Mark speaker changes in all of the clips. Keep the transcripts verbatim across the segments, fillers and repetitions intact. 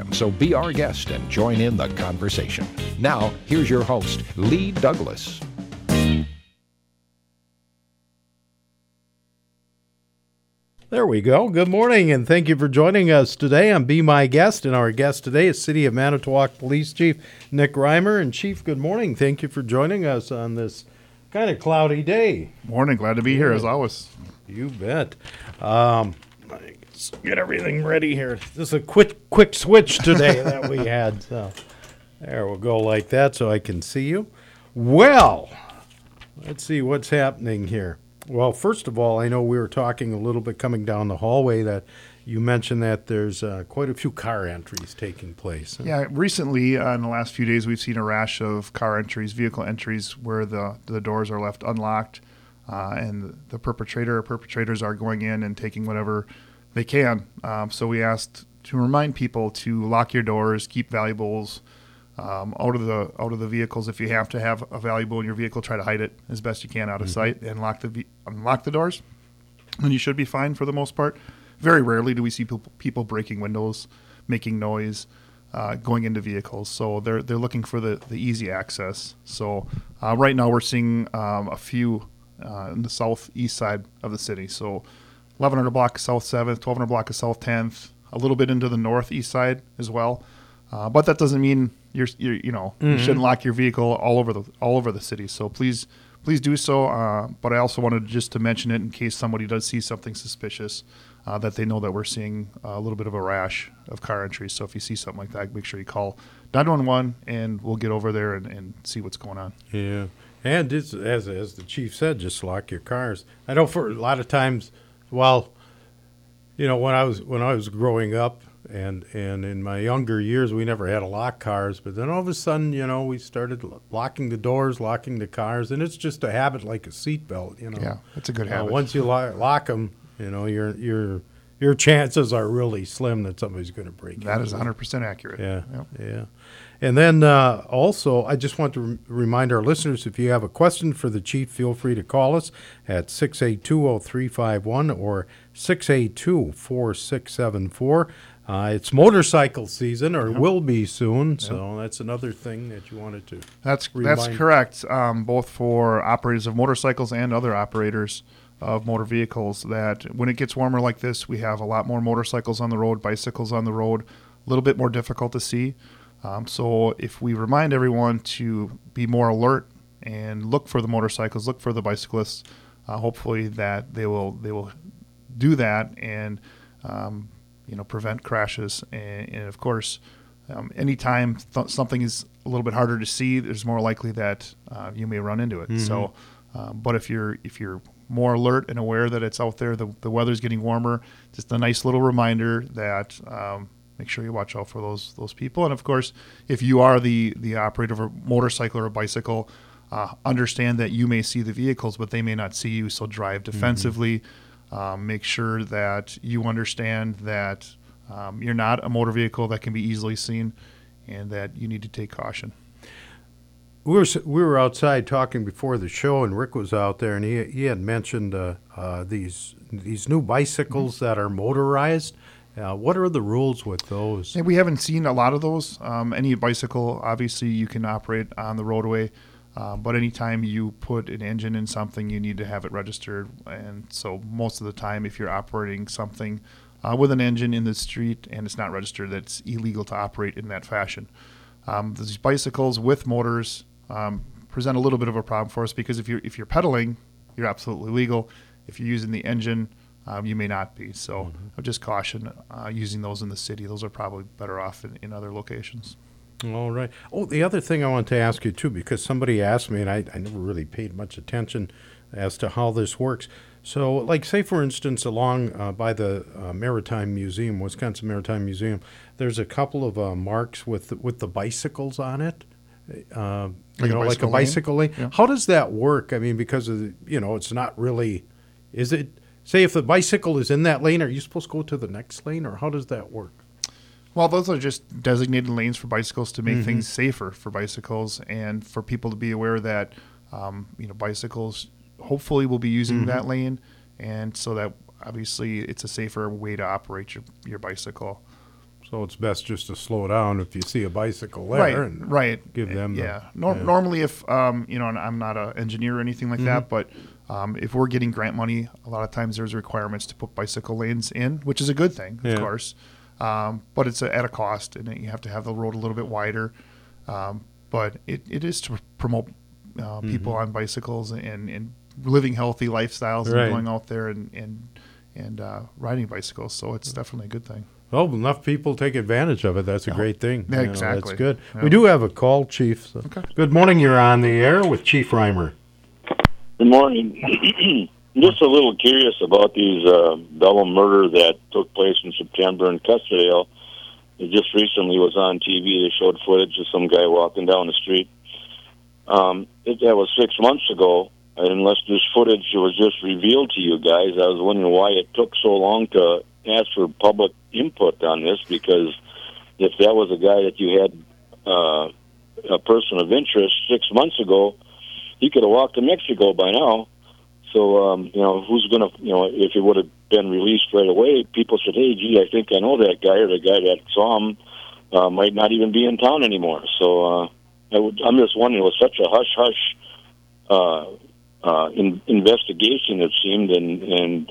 Speaker 1: program, so be our guest and join in the conversation. Now, here's your host, Lee Douglas.
Speaker 2: There we go. Good morning, and thank you for joining us today on Be My Guest. And our guest today is City of Manitowoc Police Chief Nick Reimer. And Chief, good morning. Thank you for joining us on this kind of cloudy day.
Speaker 3: Morning. Glad to be here, as always.
Speaker 2: You bet. Um, let's get everything ready here. This is a quick, quick switch today that we had. So there, we'll go like that so I can see you. Well, let's see what's happening here. Well, first of all, I know we were talking a little bit coming down the hallway that you mentioned that there's uh, quite a few car entries taking place.
Speaker 3: Yeah, recently, uh, in the last few days, we've seen a rash of car entries, vehicle entries, where the, the doors are left unlocked, uh, and the perpetrator or perpetrators are going in and taking whatever they can. Um, so we asked to remind people to lock your doors, keep valuables Um, out of the out of the vehicles. If you have to have a valuable in your vehicle, try to hide it as best you can out of mm-hmm. sight and lock the unlock the doors. And you should be fine for the most part. Very rarely do we see people, people breaking windows, making noise, uh, going into vehicles. So they're they're looking for the, the easy access. So uh, right now we're seeing um, a few uh, in the southeast side of the city. So eleven hundred block of South seventh, twelve hundred block of South tenth, a little bit into the northeast side as well. Uh, but that doesn't mean you're, you're you know, mm-hmm. you shouldn't lock your vehicle all over the all over the city. So please, please do so. Uh, but I also wanted just to mention it in case somebody does see something suspicious, uh, that they know that we're seeing a little bit of a rash of car entries. So if you see something like that, make sure you call nine one one and we'll get over there and, and see what's going on.
Speaker 2: Yeah, and it's, as as the chief said, just lock your cars. I know for a lot of times, well, you know, when I was when I was growing up. And and in my younger years, we never had to lock cars. But then all of a sudden, you know, we started locking the doors, locking the cars. And it's just a habit like a seatbelt, you know.
Speaker 3: Yeah, it's a good
Speaker 2: uh,
Speaker 3: habit.
Speaker 2: Once you lo- lock them, you know, your your your chances are really slim that somebody's going to break
Speaker 3: That
Speaker 2: into
Speaker 3: is one hundred percent accurate.
Speaker 2: Yeah,
Speaker 3: yep.
Speaker 2: yeah. And then uh, also, I just want to re- remind our listeners, if you have a question for the chief, feel free to call us at six eight two, oh three five one or six eight two, four six seven four. Uh, it's motorcycle season, or yep. will be soon, so yep. that's another thing that you wanted to
Speaker 3: That's
Speaker 2: remind.
Speaker 3: That's correct, um, both for operators of motorcycles and other operators of motor vehicles, that when it gets warmer like this, we have a lot more motorcycles on the road, bicycles on the road, a little bit more difficult to see. Um, so if we remind everyone to be more alert and look for the motorcycles, look for the bicyclists, uh, hopefully that they will they will do that and um, you know, prevent crashes. And, and of course, um, anytime th- something is a little bit harder to see, there's more likely that uh, you may run into it. Mm-hmm. So, um, but if you're if you're more alert and aware that it's out there, the, the weather's getting warmer, just a nice little reminder that um, make sure you watch out for those those people. And of course, if you are the the operator of a motorcycle or a bicycle, uh, understand that you may see the vehicles, but they may not see you. So drive defensively. Mm-hmm. Um, make sure that you understand that um, you're not a motor vehicle that can be easily seen, and that you need to take caution.
Speaker 2: We were we were outside talking before the show, and Rick was out there, and he he had mentioned uh, uh, these these new bicycles mm-hmm. that are motorized. Uh, what are the rules with those?
Speaker 3: And we haven't seen a lot of those. Um, any bicycle, obviously, you can operate on the roadway. Uh, but anytime you put an engine in something, you need to have it registered. And so most of the time, if you're operating something uh, with an engine in the street and it's not registered, that's illegal to operate in that fashion. Um, these bicycles with motors um, present a little bit of a problem for us, because if you're, if you're pedaling, you're absolutely legal. If you're using the engine, um, you may not be. So mm-hmm. I would just caution uh, using those in the city. Those are probably better off in, in other locations.
Speaker 2: All right. Oh, the other thing I want to ask you, too, because somebody asked me, and I, I never really paid much attention as to how this works. So, like, say, for instance, along uh, by the uh, Maritime Museum, Wisconsin Maritime Museum, there's a couple of uh, marks with with the bicycles on it, uh,
Speaker 3: like
Speaker 2: you know,
Speaker 3: a
Speaker 2: like a bicycle lane.
Speaker 3: Yeah.
Speaker 2: How does that work? I mean, because, of the, you know, it's not really, is it, say, if the bicycle is in that lane, are you supposed to go to the next lane, or how does that work?
Speaker 3: Well, those are just designated lanes for bicycles to make
Speaker 2: mm-hmm.
Speaker 3: things safer for bicycles, and for people to be aware that, um, you know, bicycles hopefully will be using mm-hmm. that lane, and so that obviously it's a safer way to operate your, your bicycle.
Speaker 2: So it's best just to slow down if you see a bicycle there
Speaker 3: Right,
Speaker 2: and
Speaker 3: right.
Speaker 2: give them the,
Speaker 3: yeah. Nor-
Speaker 2: yeah.
Speaker 3: Normally, if um, you know, and I'm not an engineer or anything like that, but um, if we're getting grant money, a lot of times there's requirements to put bicycle lanes in, which is a good thing, of
Speaker 2: Yeah.
Speaker 3: course. Um, but it's a, at a cost, and you have to have the road a little bit wider. Um, but it, it is to promote uh, people on bicycles and, and living healthy lifestyles
Speaker 2: Right.
Speaker 3: and going out there and and and uh, riding bicycles. So it's definitely a good thing.
Speaker 2: Well, enough people take advantage of it. That's a great thing.
Speaker 3: Yeah,
Speaker 2: You know,
Speaker 3: exactly.
Speaker 2: That's good.
Speaker 3: Yeah.
Speaker 2: We do have a call, Chief. So.
Speaker 3: Okay.
Speaker 2: Good morning. You're on the air with Chief Reimer.
Speaker 4: Good morning. Just a little curious about these uh, double murder that took place in September in Custardale. It just recently was on T V. They showed footage of some guy walking down the street. Um, it, that was six months ago. And unless this footage was just revealed to you guys, I was wondering why it took so long to ask for public input on this, because if that was a guy that you had uh, a person of interest six months ago, he could have walked to Mexico by now. So, um, you know, who's going to, you know, if it would have been released right away, people said, hey, gee, I think I know that guy, or the guy that saw him uh, might not even be in town anymore. So uh, I would, I'm just wondering, it was such a hush-hush uh, uh, in, investigation, it seemed, and, and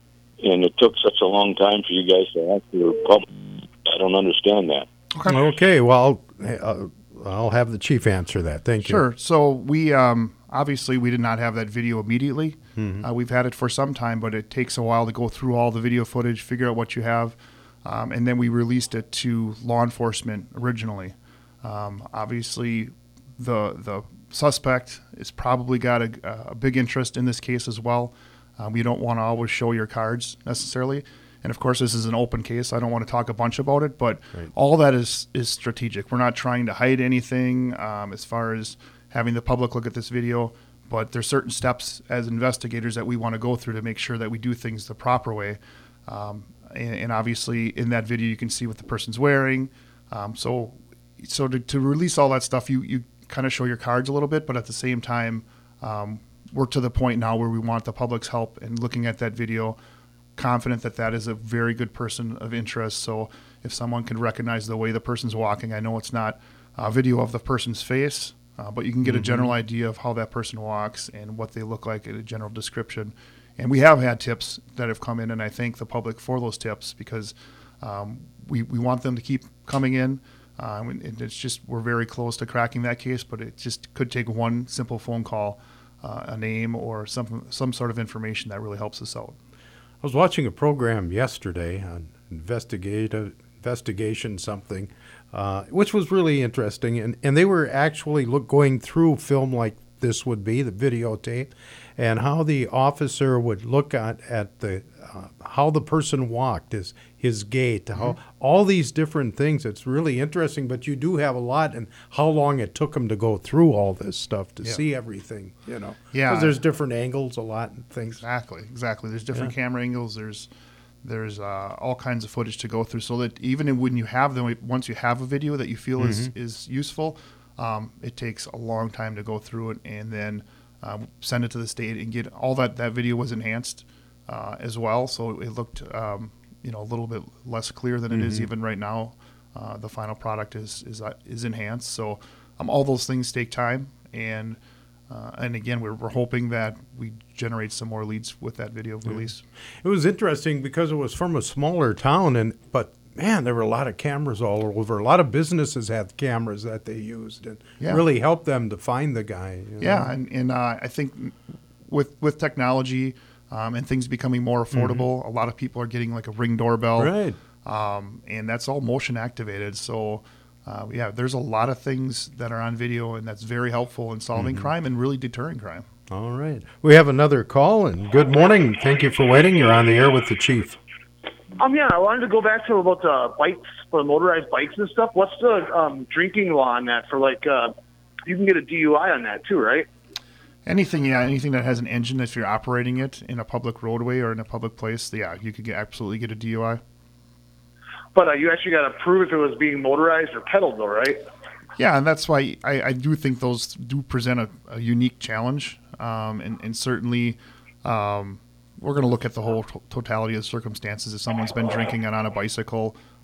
Speaker 4: and it took such a long time for you guys to ask for public. I don't understand that.
Speaker 2: Okay. Well, I'll, I'll have the Chief answer that. Thank you.
Speaker 3: Sure. So we um, obviously we did not have that video immediately. Mm-hmm. Uh, we've had it for some time, but it takes a while to go through all the video footage, figure out what you have, um, and then we released it to law enforcement originally. Um, obviously, the the suspect has probably got a, a big interest in this case as well. Um, you don't want to always show your cards necessarily. And of course, this is an open case. I don't want to talk a bunch about it, but right. all that is, is strategic. We're not trying to hide anything um, as far as having the public look at this video, but there's certain steps as investigators that we want to go through to make sure that we do things the proper way. Um, and, and obviously, in that video, you can see what the person's wearing. Um, so so to, to release all that stuff, you, you kind of show your cards a little bit, but at the same time, um, we're to the point now where we want the public's help in looking at that video, confident that that is a very good person of interest. So if someone can recognize the way the person's walking, I know it's not a video of the person's face, uh, but you can get mm-hmm. a general idea of how that person walks and what they look like in a general description. And we have had tips that have come in, and I thank the public for those tips, because um, we, we want them to keep coming in. Uh, and it's just, we're very close to cracking that case, but it just could take one simple phone call, uh, a name, or some some sort of information that really helps us out.
Speaker 2: I was watching a program yesterday on investigative investigation something, uh, which was really interesting, and, and they were actually look, going through film like this would be, the videotape, and how the officer would look at, at the uh, how the person walked, his his gait, mm-hmm. how all these different things. It's really interesting, but you do have a lot, and how long it took them to go through all this stuff to yeah. see everything, you know.
Speaker 3: Yeah,
Speaker 2: because there's different angles, a lot, and things.
Speaker 3: Exactly, exactly. There's different yeah. camera angles. There's there's uh, all kinds of footage to go through, so that even when you have them, once you have a video that you feel mm-hmm. is is useful, um, it takes a long time to go through it, and then um, send it to the state and get all that. That video was enhanced uh, as well, so it looked um, you know a little bit less clear than mm-hmm. it is even right now. Uh, the final product is is uh, is enhanced, so um, all those things take time, and uh, and again we're we're hoping that we generate some more leads with that video yeah. release.
Speaker 2: It was interesting because it was from a smaller town, and but. Man, there were a lot of cameras all over. A lot of businesses had cameras that they used, and yeah. really helped them to find the guy. You know?
Speaker 3: Yeah, and, and uh, I think with with technology um, and things becoming more affordable, mm-hmm. a lot of people are getting like a Ring doorbell,
Speaker 2: right?
Speaker 3: Um, and that's all motion activated. So, uh, yeah, there's a lot of things that are on video, and that's very helpful in solving mm-hmm. crime and really deterring crime.
Speaker 2: All right, we have another call, and good morning. Thank you for waiting. You're on the air with the Chief.
Speaker 5: Um, yeah, I wanted to go back to about the bikes, for motorized bikes and stuff. What's the um, drinking law on that for, like, uh, you can get a D U I on that too, right?
Speaker 3: Anything, yeah, anything that has an engine, if you're operating it in a public roadway or in a public place, yeah, you could get, absolutely get a D U I.
Speaker 5: But uh, you actually got to prove if it was being motorized or pedaled, though, right?
Speaker 3: Yeah, and that's why I, I do think those do present a, a unique challenge, um, and, and certainly um, we're going to look at the whole t- totality of the circumstances. If someone's been drinking and on a bicycle,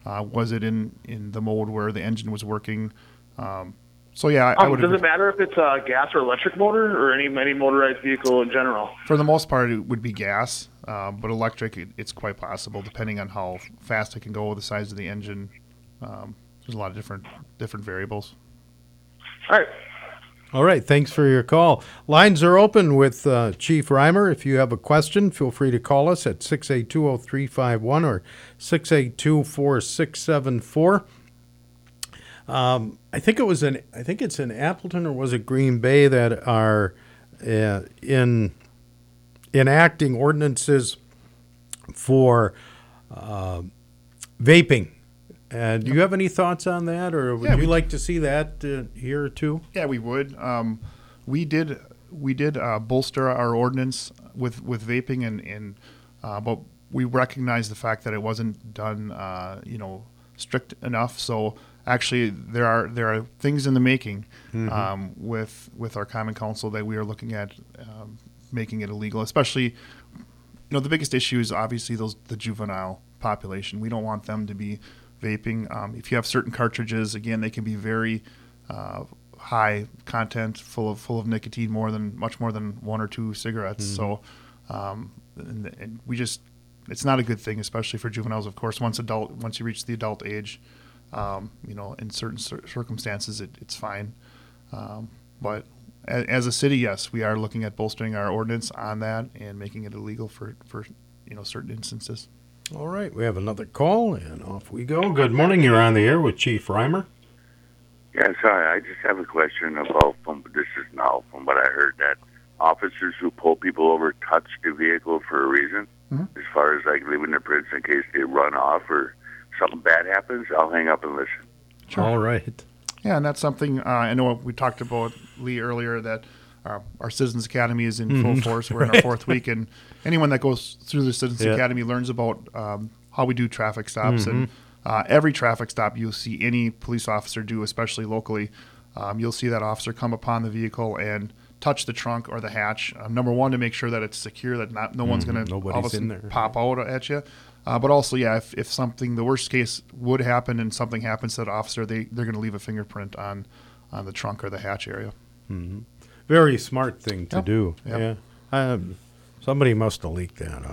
Speaker 3: Uh, was it in, in the mode where the engine was working? Um, so yeah, I, I
Speaker 5: Um,
Speaker 3: would.
Speaker 5: does
Speaker 3: agree.
Speaker 5: it matter if it's a gas or electric motor, or any any motorized vehicle in general?
Speaker 3: For the most part, it would be gas, um, but electric, it, it's quite possible, depending on how fast it can go, the size of the engine. Um, there's a lot of different different variables.
Speaker 5: All right.
Speaker 2: All right, thanks for your call. Lines are open with uh, Chief Reimer. If you have a question, feel free to call us at six eight two, oh three five one or six eight two, four six seven four. Um, I think it was in I think it's in Appleton, or was it Green Bay, that are uh, in enacting ordinances for uh, vaping. Uh, do you have any thoughts on that, or would
Speaker 3: Yeah,
Speaker 2: you
Speaker 3: we-
Speaker 2: like to see that uh, here too?
Speaker 3: Yeah, we would. Um, we did we did uh, bolster our ordinance with, with vaping, and, and uh, but we recognized the fact that it wasn't done, uh, you know, strict enough. So actually, there are there are things in the making um, with with our Common Council that we are looking at um, making it illegal. Especially, you know, the biggest issue is obviously those the juvenile population. We don't want them to be vaping. Um, if you have certain cartridges, again, they can be very uh, high content, full of full of nicotine, more than much more than one or two cigarettes. So, um, and, and we just, it's not a good thing, especially for juveniles. Of course, once adult, once you reach the adult age, um, you know, in certain cir- circumstances, it, it's fine. Um, but as, as a city, yes, we are looking at bolstering our ordinance on that and making it illegal for for you know certain instances.
Speaker 2: All right, we have another call, and off we go. Good morning. You're on the air with Chief Reimer.
Speaker 6: Yes, hi. I just have a question about, from, this is now from what I heard, that officers who pull people over touch the vehicle for a reason,
Speaker 3: Mhm.
Speaker 6: as far as like leaving their prints in case they run off or something bad happens. I'll hang up and listen.
Speaker 3: Sure.
Speaker 2: All right.
Speaker 3: Yeah, and that's something uh, I know we talked about, Lee, earlier, that uh, our Citizens Academy is in full force. We're in our fourth week, and anyone that goes through the Citizens
Speaker 2: Yeah.
Speaker 3: Academy learns about um, how we do traffic stops. And uh, every traffic stop you'll see any police officer do, especially locally, um, you'll see that officer come upon the vehicle and touch the trunk or the hatch. Um, number one, to make sure that it's secure, that not no one's going to all of a
Speaker 2: Nobody's in
Speaker 3: sudden
Speaker 2: there.
Speaker 3: pop out at you. Uh, but also, yeah, if, if something, the worst case would happen and something happens to that officer, they, they're going to leave a fingerprint on, on the trunk or the hatch area.
Speaker 2: Very smart thing to
Speaker 3: Yep.
Speaker 2: do.
Speaker 3: Yep.
Speaker 2: Yeah. Um, somebody must have leaked that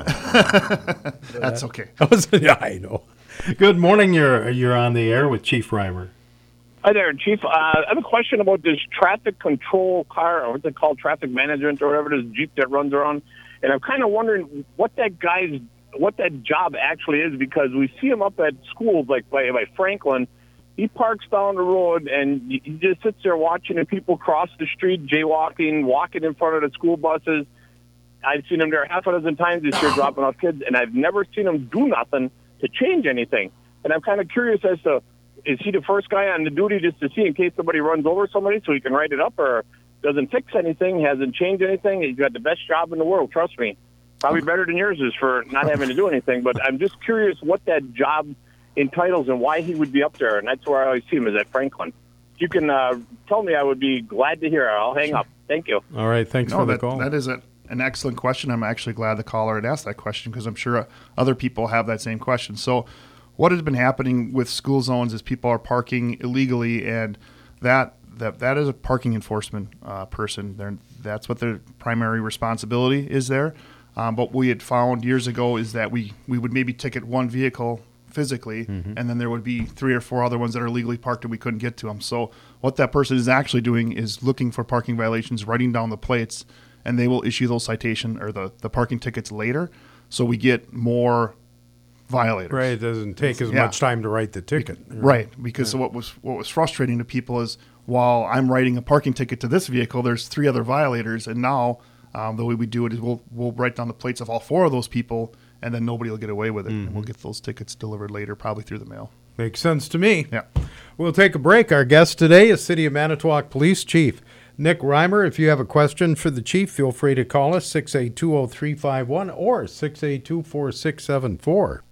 Speaker 2: out.
Speaker 3: That's okay.
Speaker 2: yeah, I know. Good morning. You're you're on the air with Chief Reimer.
Speaker 7: Hi there, Chief. Uh, I have a question about this traffic control car, or what's it called, traffic management, or whatever it is, Jeep that runs around. And I'm kind of wondering what that guy's, what that job actually is, because we see him up at schools, like by, by Franklin. He parks down the road, and he he just sits there watching the people cross the street, jaywalking, walking in front of the school buses. I've seen him there half a dozen times this year dropping off kids, and I've never seen him do nothing to change anything. And I'm kind of curious as to, is he the first guy on the duty just to see in case somebody runs over somebody so he can write it up, or doesn't fix anything, hasn't changed anything? He's got the best job in the world, trust me. Probably better than yours is for not having to do anything. But I'm just curious what that job entitles and why he would be up there. And that's where I always see him, is at Franklin. If you can uh, tell me, I would be glad to hear. I'll hang up. Thank you.
Speaker 2: All right. Thanks
Speaker 3: No,
Speaker 2: for the
Speaker 3: that,
Speaker 2: call.
Speaker 3: that is a, an excellent question. I'm actually glad the caller had asked that question, because I'm sure uh, other people have that same question. So what has been happening with school zones is people are parking illegally, and that that, that is a parking enforcement uh, person. They're, that's what their primary responsibility is there. Um, but what we had found years ago is that we, we would maybe ticket one vehicle physically,
Speaker 2: Mm-hmm.
Speaker 3: and then there would be three or four other ones that are legally parked and we couldn't get to them. So what that person is actually doing is looking for parking violations, writing down the plates, and they will issue those citation or the, the parking tickets later. So we get more violators.
Speaker 2: right. It doesn't take as
Speaker 3: Yeah.
Speaker 2: much time to write the ticket.
Speaker 3: Right, because what was what was frustrating to people is, while I'm writing a parking ticket to this vehicle, there's three other violators, and now um, the way we do it is we'll we'll write down the plates of all four of those people, and then nobody will get away with it, and we'll get those tickets delivered later, probably through the mail.
Speaker 2: Makes sense to me.
Speaker 3: Yeah.
Speaker 2: We'll take a break. Our guest today is City of Manitowoc Police Chief Nick Reimer. If you have a question for the chief, feel free to call us, six eight two, oh three five one or six eight two, four six seven four.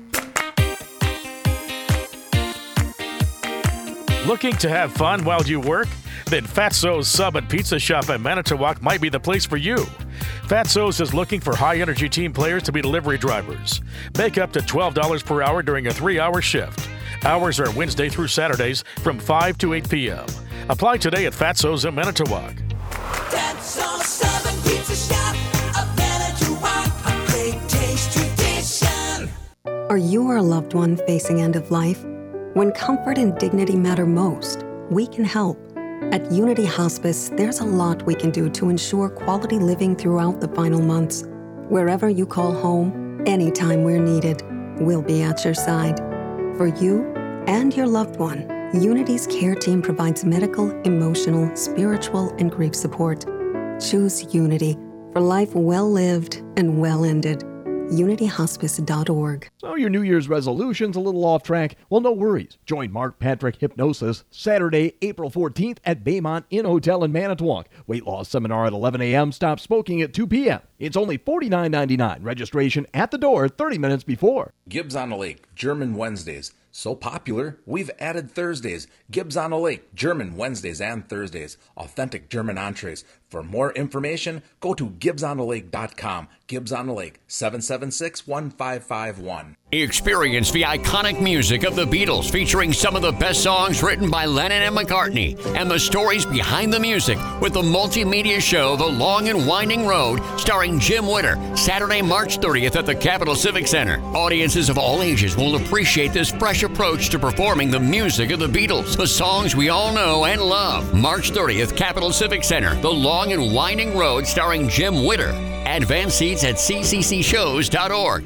Speaker 8: Looking to have fun while you work? Then Fatso's Sub and Pizza Shop in Manitowoc might be the place for you. Fatso's is looking for high-energy team players to be delivery drivers. Make up to twelve dollars per hour during a three-hour shift. Hours are Wednesday through Saturdays from five to eight p.m. Apply today at Fatso's in Manitowoc.
Speaker 9: Fatso's Southern Pizza Shop of Manitowoc, a great taste tradition.
Speaker 10: Are you or a loved one facing end of life? When comfort and dignity matter most, we can help. At Unity Hospice, there's a lot we can do to ensure quality living throughout the final months. Wherever you call home, anytime we're needed, we'll be at your side. For you and your loved one, Unity's care team provides medical, emotional, spiritual, and grief support. Choose Unity for life well lived and well ended. unity hospice dot org.
Speaker 11: So your New Year's resolution's a little off track? Well, no worries. Join Mark Patrick Hypnosis Saturday, April fourteenth at Baymont Inn Hotel in Manitowoc. Weight loss seminar at eleven a.m. Stop smoking at two p.m. It's only forty-nine ninety-nine. Registration at the door thirty minutes before.
Speaker 12: Gibbs on the Lake, German Wednesdays. So popular, we've added Thursdays. Gibbs on the Lake, German Wednesdays and Thursdays. Authentic German entrees. For more information, go to gibbs on the lake dot com. Gibbs on the Lake, seven seven six, one five five one.
Speaker 13: Experience the iconic music of the Beatles, featuring some of the best songs written by Lennon and McCartney, and the stories behind the music with the multimedia show The Long and Winding Road, starring Jim Witter, Saturday, March thirtieth at the Capitol Civic Center. Audiences of all ages will appreciate this fresh approach to performing the music of the Beatles, the songs we all know and love. March thirtieth, Capitol Civic Center, The Long and Winding Road, starring Jim Witter. Advance seats at c c c shows dot org.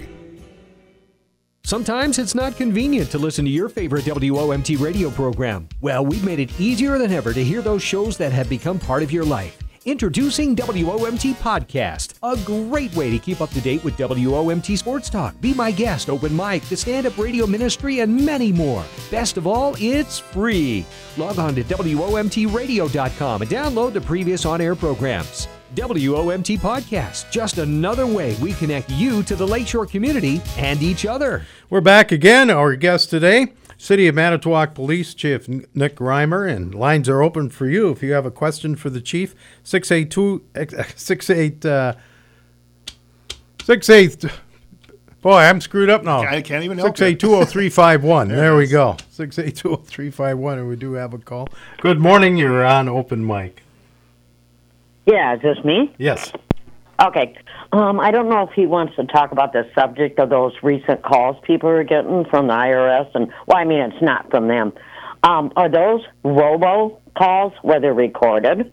Speaker 14: Sometimes it's not convenient to listen to your favorite W O M T radio program. Well, we've made it easier than ever to hear those shows that have become part of your life. Introducing W O M T Podcast, a great way to keep up to date with W O M T Sports Talk, Be My Guest, Open Mic, the Stand-Up Radio Ministry, and many more. Best of all, it's free. Log on to W O M T radio dot com and download the previous on-air programs. W O M T Podcast, just another way we connect you to the Lakeshore community and each other.
Speaker 2: We're back again. Our guest today, City of Manitowoc Police Chief Nick Reimer, and lines are open for you if you have a question for the chief. six eight two, six eight, uh, six eight, boy, I'm screwed up now.
Speaker 3: I can't even help
Speaker 2: six eight two oh three five one. There, there we go. six eight two oh three five one, and we do have a call. Good morning. You're on Open Mic.
Speaker 15: Yeah, is this me?
Speaker 2: Yes.
Speaker 15: Okay. Um, I don't know if he wants to talk about the subject of those recent calls people are getting from the I R S. And, well, I mean, it's not from them. Um, are those robo calls where they're recorded?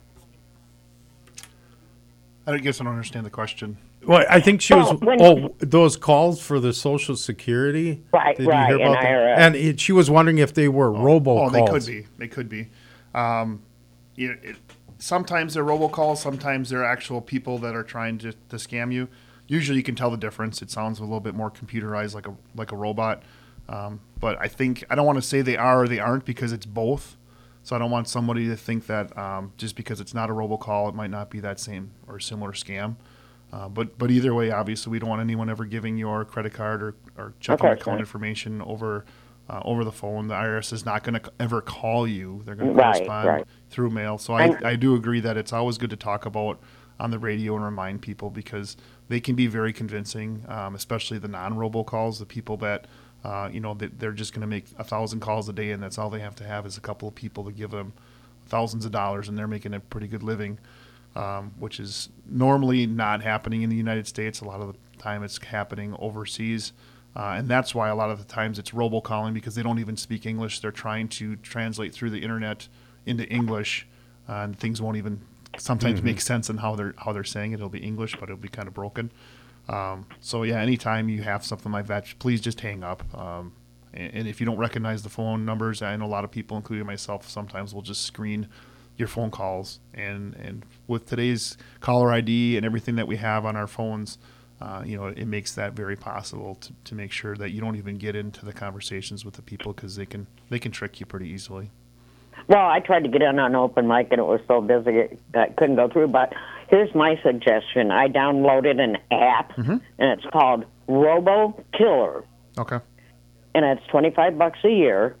Speaker 3: I guess I don't understand the question.
Speaker 2: Well, I think she was,
Speaker 15: Oh, when-
Speaker 2: oh, those calls for the Social Security.
Speaker 15: Right,
Speaker 2: Did
Speaker 15: right,
Speaker 2: you hear
Speaker 15: and
Speaker 2: about that?
Speaker 15: I R S.
Speaker 2: And it, she was wondering if they were robo
Speaker 3: Oh,
Speaker 2: calls.
Speaker 3: they could be. They could be. Um, you know, it, sometimes they're robocalls. Sometimes they're actual people that are trying to, to scam you. Usually, you can tell the difference. It sounds a little bit more computerized, like a like a robot. Um, but I think I don't want to say they are or they aren't because it's both. So I don't want somebody to think that um, just because it's not a robocall, it might not be that same or similar scam. Uh, but but either way, obviously, we don't want anyone ever giving your credit card or, or checking
Speaker 15: Okay,
Speaker 3: account
Speaker 15: right.
Speaker 3: information over uh, over the phone. The I R S is not going to ever call you. They're going to
Speaker 15: Right,
Speaker 3: correspond
Speaker 15: right.
Speaker 3: through mail. So I,
Speaker 15: And-
Speaker 3: I do agree that it's always good to talk about on the radio and remind people because they can be very convincing, um, especially the non-robocalls, the people that, uh, you know, that they're just going to make a thousand calls a day and that's all they have to have is a couple of people to give them thousands of dollars and they're making a pretty good living, um, which is normally not happening in the United States. A lot of the time it's happening overseas. Uh, and that's why a lot of the times it's robocalling because they don't even speak English. They're trying to translate through the internet into English, uh, and things won't even sometimes
Speaker 2: Mhm.
Speaker 3: make sense in how they're how they're saying it. It'll be English, but it'll be kind of broken. Um, so yeah, anytime you have something like that, please just hang up. Um, and, and if you don't recognize the phone numbers, I know a lot of people, including myself, sometimes will just screen your phone calls. And and with today's caller I D and everything that we have on our phones, uh, you know, it makes that very possible to, to make sure that you don't even get into the conversations with the people because they can they can trick you pretty easily.
Speaker 15: Well, I tried to get in on open mic, and it was so busy that I couldn't go through. But here's my suggestion. I downloaded an app,
Speaker 3: Mm-hmm.
Speaker 15: and it's called Robo Killer.
Speaker 3: Okay.
Speaker 15: And it's twenty-five bucks a year.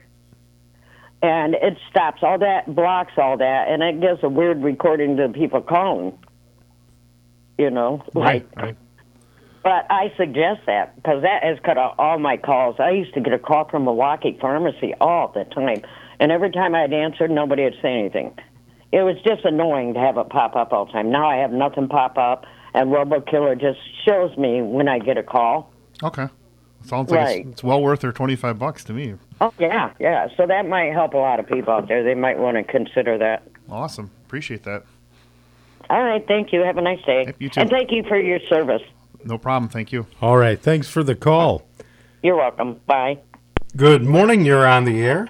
Speaker 15: And it stops all that, blocks all that, and it gives a weird recording to the people calling. you know,
Speaker 2: Right,
Speaker 15: like.
Speaker 2: right.
Speaker 15: But I suggest that because that has cut out all my calls. I used to get a call from Milwaukee Pharmacy all the time, and every time I'd answer, nobody would say anything. It was just annoying to have it pop up all the time. Now I have nothing pop up, and RoboKiller just shows me when I get a call.
Speaker 3: Okay. Sounds like
Speaker 15: Right.
Speaker 3: it's, it's well worth their twenty-five bucks to me.
Speaker 15: Oh, yeah, yeah. So that might help a lot of people out there. They might want to consider that.
Speaker 3: Awesome. Appreciate that.
Speaker 15: All right, thank you. Have a nice day.
Speaker 3: Yep, you too.
Speaker 15: And thank you for your service.
Speaker 3: No problem. Thank you.
Speaker 2: All right. Thanks for the call.
Speaker 15: You're welcome. Bye.
Speaker 2: Good morning. You're on the air.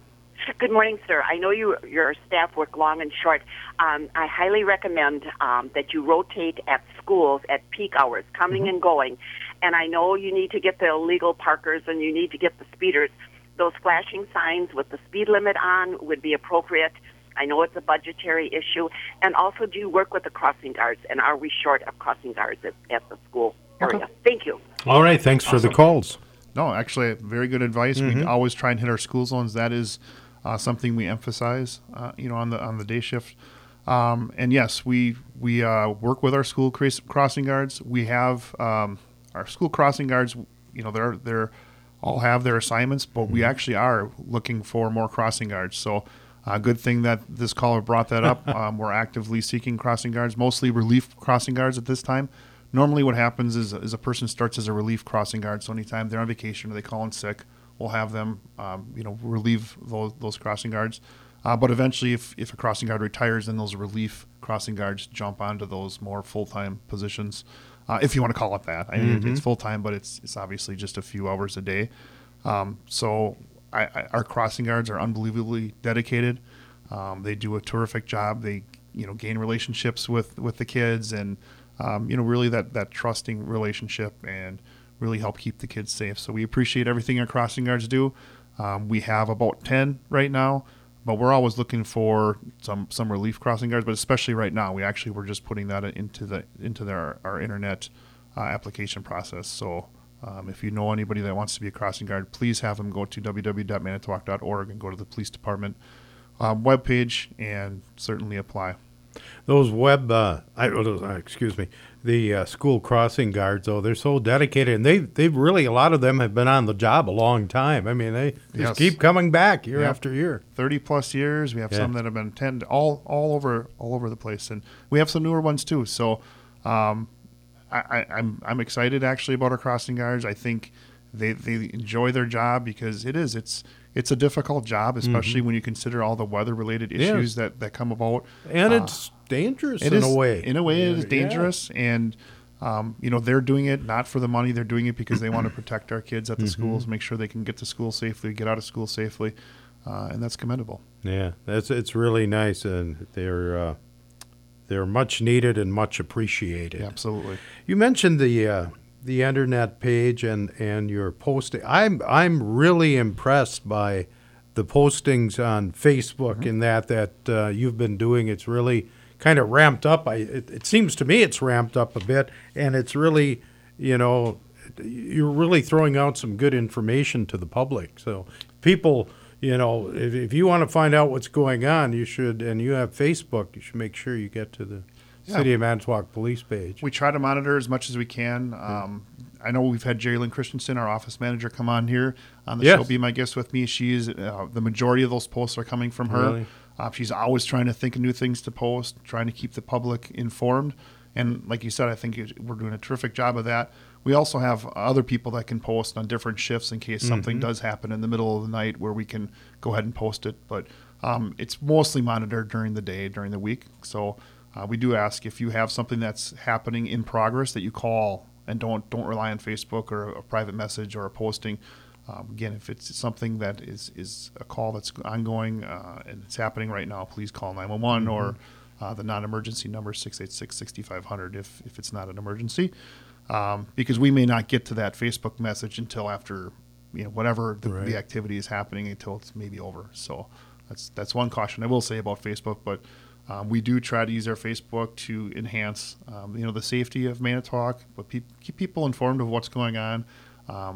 Speaker 16: Good morning, sir. I know you, your staff work long and short. Um, I highly recommend um, that you rotate at schools at peak hours, coming and going. And I know you need to get the illegal parkers and you need to get the speeders. Those flashing signs with the speed limit on would be appropriate. I know it's a budgetary issue. And also, do you work with the crossing guards? And are we short of crossing guards at, at the school area? Thank you.
Speaker 2: All right. Thanks for the calls.
Speaker 3: No, actually, very good advice. We
Speaker 2: Mhm.
Speaker 3: always try and hit our school zones. That is uh, something we emphasize, uh, you know, on the on the day shift. Um, and yes, we we uh, work with our school cras- crossing guards. We have um, our school crossing guards. You know, they're they're all have their assignments, but we actually are looking for more crossing guards. So. Uh, good thing that this caller brought that up. um, we're actively seeking crossing guards, mostly relief crossing guards at this time. Normally what happens is, is a person starts as a relief crossing guard, so anytime they're on vacation or they call in sick, we'll have them um, you know, relieve those, those crossing guards. Uh, but eventually if, if a crossing guard retires, then those relief crossing guards jump onto those more full-time positions, uh, if you want to call it that. I mean,
Speaker 2: Mhm.
Speaker 3: it's full-time, but it's, it's obviously just a few hours a day. Um, so I, I, our crossing guards are unbelievably dedicated. Um, they do a terrific job. They, you know, gain relationships with, with the kids, and um, you know, really that, that trusting relationship, and really help keep the kids safe. So we appreciate everything our crossing guards do. Um, we have about ten right now, but we're always looking for some some relief crossing guards. But especially right now, we actually were just putting that into the into their our internet uh, application process. So. Um, if you know anybody that wants to be a crossing guard, please have them go to w w w dot manitowoc dot org and go to the police department um, webpage and certainly apply.
Speaker 2: Those web, uh, I, uh, excuse me, the uh, school crossing guards, though, they're so dedicated, and they they really, a lot of them have been on the job a long time. I mean, they just
Speaker 3: Yes.
Speaker 2: keep coming back year
Speaker 3: Yeah.
Speaker 2: after year.
Speaker 3: thirty plus years. We have
Speaker 2: Yeah.
Speaker 3: some that have been ten, all all over all over the place, and we have some newer ones too. So um, I, I, I'm I'm excited actually about our crossing guards. I think they they enjoy their job because it is it's it's a difficult job, especially
Speaker 2: Mhm.
Speaker 3: when you consider all the weather related
Speaker 2: Yeah.
Speaker 3: issues that, that come about.
Speaker 2: And
Speaker 3: Uh,
Speaker 2: it's dangerous
Speaker 3: it
Speaker 2: in
Speaker 3: is-
Speaker 2: a way.
Speaker 3: In a way, it is
Speaker 2: Yeah.
Speaker 3: dangerous, and um, you know they're doing it not for the money. They're doing it because they want to protect our kids at the
Speaker 2: Mhm.
Speaker 3: schools, make sure they can get to school safely, get out of school safely, uh, and that's commendable.
Speaker 2: Yeah, that's it's really nice, and they're uh, they're much needed and much appreciated.
Speaker 3: Absolutely.
Speaker 2: You mentioned the uh, the internet page and, and your posting. I'm I'm really impressed by the postings on Facebook
Speaker 3: Mm-hmm.
Speaker 2: and that that uh, you've been doing. It's really kind of ramped up. I it, it seems to me it's ramped up a bit, and it's really, you know, you're really throwing out some good information to the public. So people, you know, if, if you want to find out what's going on, you should, and you have Facebook, you should make sure you get to the
Speaker 3: Yeah.
Speaker 2: City of Manitowoc police page.
Speaker 3: We try to monitor as much as we can. Um, I know we've had Jerry Lynn Christensen, our office manager, come on here on the
Speaker 2: Yes.
Speaker 3: show, be my guest with me. She's uh, the majority of those posts are coming from her.
Speaker 2: Really?
Speaker 3: Uh, she's always trying to think of new things to post, trying to keep the public informed. And like you said, I think it- we're doing a terrific job of that. We also have other people that can post on different shifts in case something
Speaker 2: Mhm.
Speaker 3: does happen in the middle of the night where we can go ahead and post it. But um, it's mostly monitored during the day, during the week. So uh, we do ask if you have something that's happening in progress that you call, and don't don't rely on Facebook or a private message or a posting. Um, again, if it's something that is, is a call that's ongoing uh, and it's happening right now, please call nine one one or uh, the non-emergency number six eight six, six five zero zero if, if it's not an emergency. Um, because we may not get to that Facebook message until after, you know, whatever the,
Speaker 2: Right.
Speaker 3: the activity is happening, until it's maybe over. So that's that's one caution I will say about Facebook. But um, we do try to use our Facebook to enhance, um, you know, the safety of Manitowoc, but pe- keep people informed of what's going on. Um,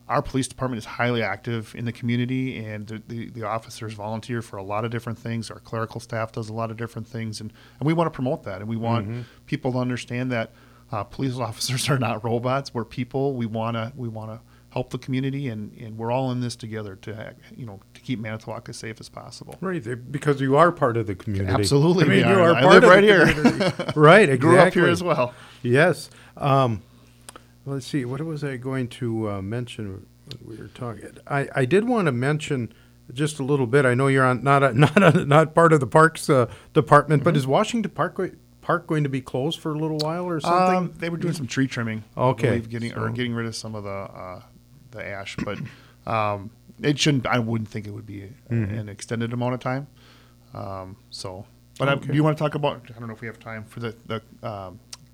Speaker 3: our police department is highly active in the community, and the, the, the officers volunteer for a lot of different things. Our clerical staff does a lot of different things, and, and we want to promote that, and we want
Speaker 2: Mhm.
Speaker 3: people to understand that uh, police officers are not robots. We're people. We want to we want to help the community, and, and we're all in this together to you know to keep Manitowoc as safe as possible.
Speaker 2: Right, they- because you are part of the community.
Speaker 3: Absolutely,
Speaker 2: I mean,
Speaker 3: we
Speaker 2: you
Speaker 3: are.
Speaker 2: are
Speaker 3: I
Speaker 2: part
Speaker 3: live
Speaker 2: of
Speaker 3: right
Speaker 2: the
Speaker 3: here.
Speaker 2: community. Right, exactly.
Speaker 3: Grew up here as well.
Speaker 2: Yes. Um, let's see. What was I going to uh, mention when we were talking? I, I did want to mention just a little bit. I know you're on not a, not a, not part of the Parks uh, Department, but is Washington Park go- Park going to be closed for a little while or something?
Speaker 3: Um, they were doing some tree trimming. I
Speaker 2: Okay,
Speaker 3: believe, getting or
Speaker 2: so-
Speaker 3: getting rid of some of the uh, the ash, but um, it shouldn't. I wouldn't think it would be a-
Speaker 2: Mhm.
Speaker 3: an extended amount of time. Um, so, but I,
Speaker 2: Okay.
Speaker 3: do you want to talk about? I don't know if we have time for the the. Um,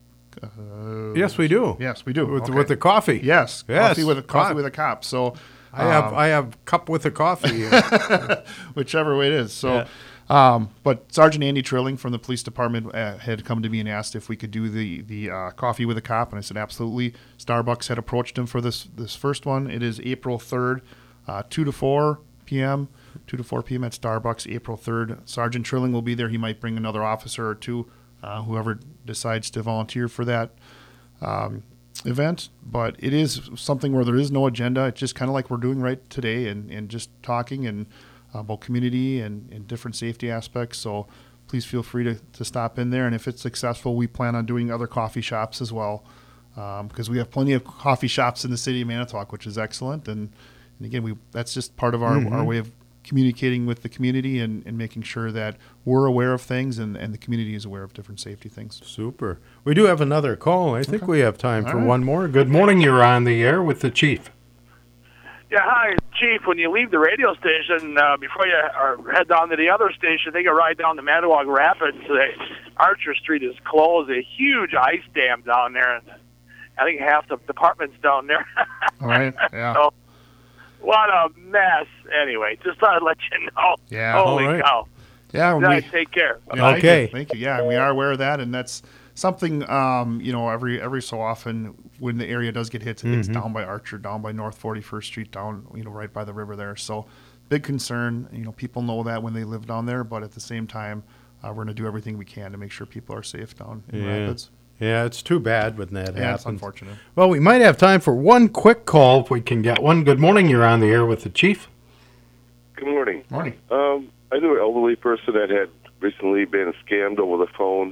Speaker 3: uh,
Speaker 2: Yes, we do.
Speaker 3: Yes, we do.
Speaker 2: With,
Speaker 3: Okay.
Speaker 2: with the coffee.
Speaker 3: Yes,
Speaker 2: Yes.
Speaker 3: coffee with a coffee
Speaker 2: Co-
Speaker 3: with a cop. So
Speaker 2: I have
Speaker 3: um,
Speaker 2: I have cup with a coffee.
Speaker 3: whichever way it is. So,
Speaker 2: Yeah.
Speaker 3: um, but Sergeant Andy Trilling from the police department uh, had come to me and asked if we could do the the uh, coffee with a cop, and I said absolutely. Starbucks had approached him for this this first one. It is April third, uh, two to four p.m. two to four p.m. at Starbucks, April third. Sergeant Trilling will be there. He might bring another officer or two, uh, whoever decides to volunteer for that um, event. But it is something where there is no agenda. It's just kind of like we're doing right today, and, and just talking and uh, about community and, and different safety aspects. So please feel free to, to stop in there. And if it's successful, we plan on doing other coffee shops as well, because we have plenty of coffee shops in the city of Manitowoc, which is excellent. And, and again, we that's just part of our,
Speaker 2: Mhm.
Speaker 3: our way of communicating with the community and, and making sure that we're aware of things and, and the community is aware of different safety things.
Speaker 2: Super. We do have another call. I think
Speaker 3: Okay.
Speaker 2: we have time
Speaker 3: All
Speaker 2: for
Speaker 3: right.
Speaker 2: one more. Good morning. You're on the air with the chief.
Speaker 17: Yeah, hi, Chief. When you leave the radio station, uh, before you or head down to the other station, take a ride down the Manitowoc Rapids. Uh, Archer Street is closed. A huge ice dam down there, and I think half the department's down there.
Speaker 3: All right. Yeah.
Speaker 17: So, what a mess. Anyway, just thought I'd let you know.
Speaker 3: Yeah.
Speaker 17: Holy
Speaker 3: All right.
Speaker 17: cow.
Speaker 3: Yeah.
Speaker 17: All
Speaker 3: we-
Speaker 17: right, take care.
Speaker 3: Yeah, thank you. Thank you. Yeah, we are aware of that, and that's something. Um, you know, every every so often when the area does get hit, it's
Speaker 2: Mhm.
Speaker 3: down by Archer, down by North forty-first Street, down you know right by the river there. So big concern. You know, people know that when they live down there, but at the same time, uh, we're going to do everything we can to make sure people are safe down in
Speaker 2: Yeah.
Speaker 3: Rapids.
Speaker 2: Yeah, it's too bad when that
Speaker 3: Yeah,
Speaker 2: happens.
Speaker 3: it's unfortunate.
Speaker 2: Well, we might have time for one quick call if we can get one. Good morning. You're on the air with the chief.
Speaker 18: Good morning.
Speaker 3: Morning.
Speaker 18: Um, I knew an elderly person that had recently been scammed over the phone,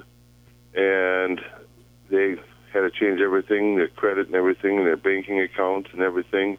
Speaker 18: and they had to change everything, their credit and everything, their banking accounts and everything.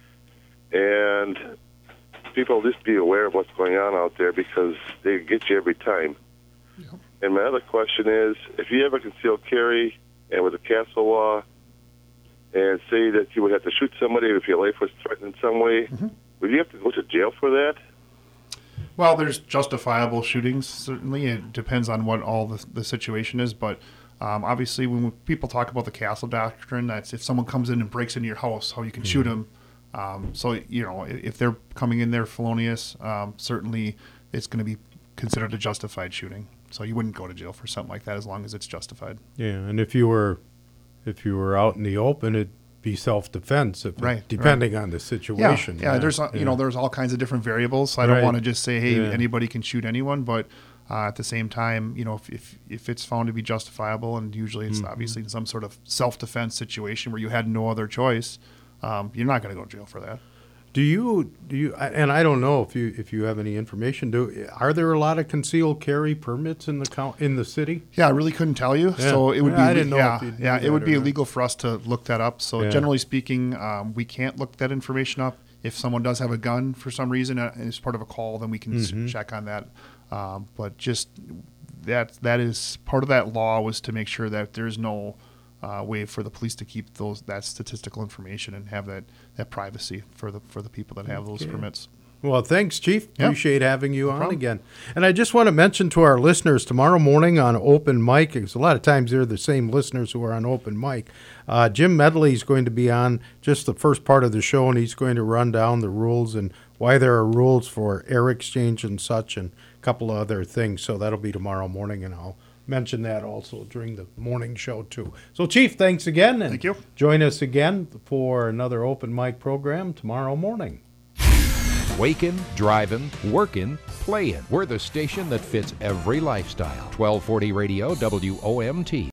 Speaker 18: And people just be aware of what's going on out there because they get you every time. And my other question is, if you have a concealed carry and with a castle law, and say that you would have to shoot somebody if your life was threatened in some way, would you have to go to jail for that?
Speaker 3: Well, there's justifiable shootings, certainly. It depends on what all the, the situation is. But um, obviously, when people talk about the castle doctrine, that's if someone comes in and breaks into your house, how you can shoot them. Um, so, you know, if, if they're coming in there felonious, um, certainly it's going to be considered a justified shooting. So you wouldn't go to jail for something like that as long as it's justified.
Speaker 2: Yeah, and if you were, if you were out in the open, it'd be self-defense, if,
Speaker 3: Right,
Speaker 2: depending
Speaker 3: right.
Speaker 2: on the situation.
Speaker 3: Yeah, yeah, there's uh,
Speaker 2: yeah.
Speaker 3: you know there's all kinds of different variables. So I don't
Speaker 2: Right.
Speaker 3: want to just say, hey,
Speaker 2: Yeah.
Speaker 3: anybody can shoot anyone, but uh, at the same time, you know, if, if if it's found to be justifiable, and usually it's
Speaker 2: Mhm.
Speaker 3: obviously in some sort of self-defense situation where you had no other choice, um, you're not going to go to jail for that.
Speaker 2: Do you do you? And I don't know if you if you have any information. Do are there a lot of concealed carry permits in the count in the city?
Speaker 3: Yeah, I really couldn't tell you.
Speaker 2: Yeah.
Speaker 3: So it would
Speaker 2: Yeah, I
Speaker 3: be
Speaker 2: didn't know
Speaker 3: yeah,
Speaker 2: if you'd do
Speaker 3: yeah,
Speaker 2: that
Speaker 3: it would
Speaker 2: or
Speaker 3: be
Speaker 2: not.
Speaker 3: illegal for us to look that up. So
Speaker 2: Yeah.
Speaker 3: generally speaking, um, we can't look that information up. If someone does have a gun for some reason uh, and it's part of a call, then we can s-
Speaker 2: Mhm.
Speaker 3: check on that. Um, but just that that is part of that law was to make sure that there's no uh, way for the police to keep those that statistical information and have that, that privacy for the for the people that have those
Speaker 2: Okay.
Speaker 3: permits.
Speaker 2: Well, thanks, Chief.
Speaker 3: Yeah.
Speaker 2: Appreciate having you
Speaker 3: No
Speaker 2: on
Speaker 3: problem.
Speaker 2: again. And I just want to mention to our listeners tomorrow morning on Open Mic, because a lot of times they're the same listeners who are on Open Mic. Uh, Jim Medley is going to be on just the first part of the show, and he's going to run down the rules and why there are rules for air exchange and such, and a couple of other things. So that'll be tomorrow morning, and I'll mention that also during the morning show, too. So, Chief, thanks again. And
Speaker 3: Thank you.
Speaker 2: Join us again for another open mic program tomorrow morning.
Speaker 1: Wakin', drivin', workin', playin'. We're the station that fits every lifestyle. twelve forty Radio W O M T.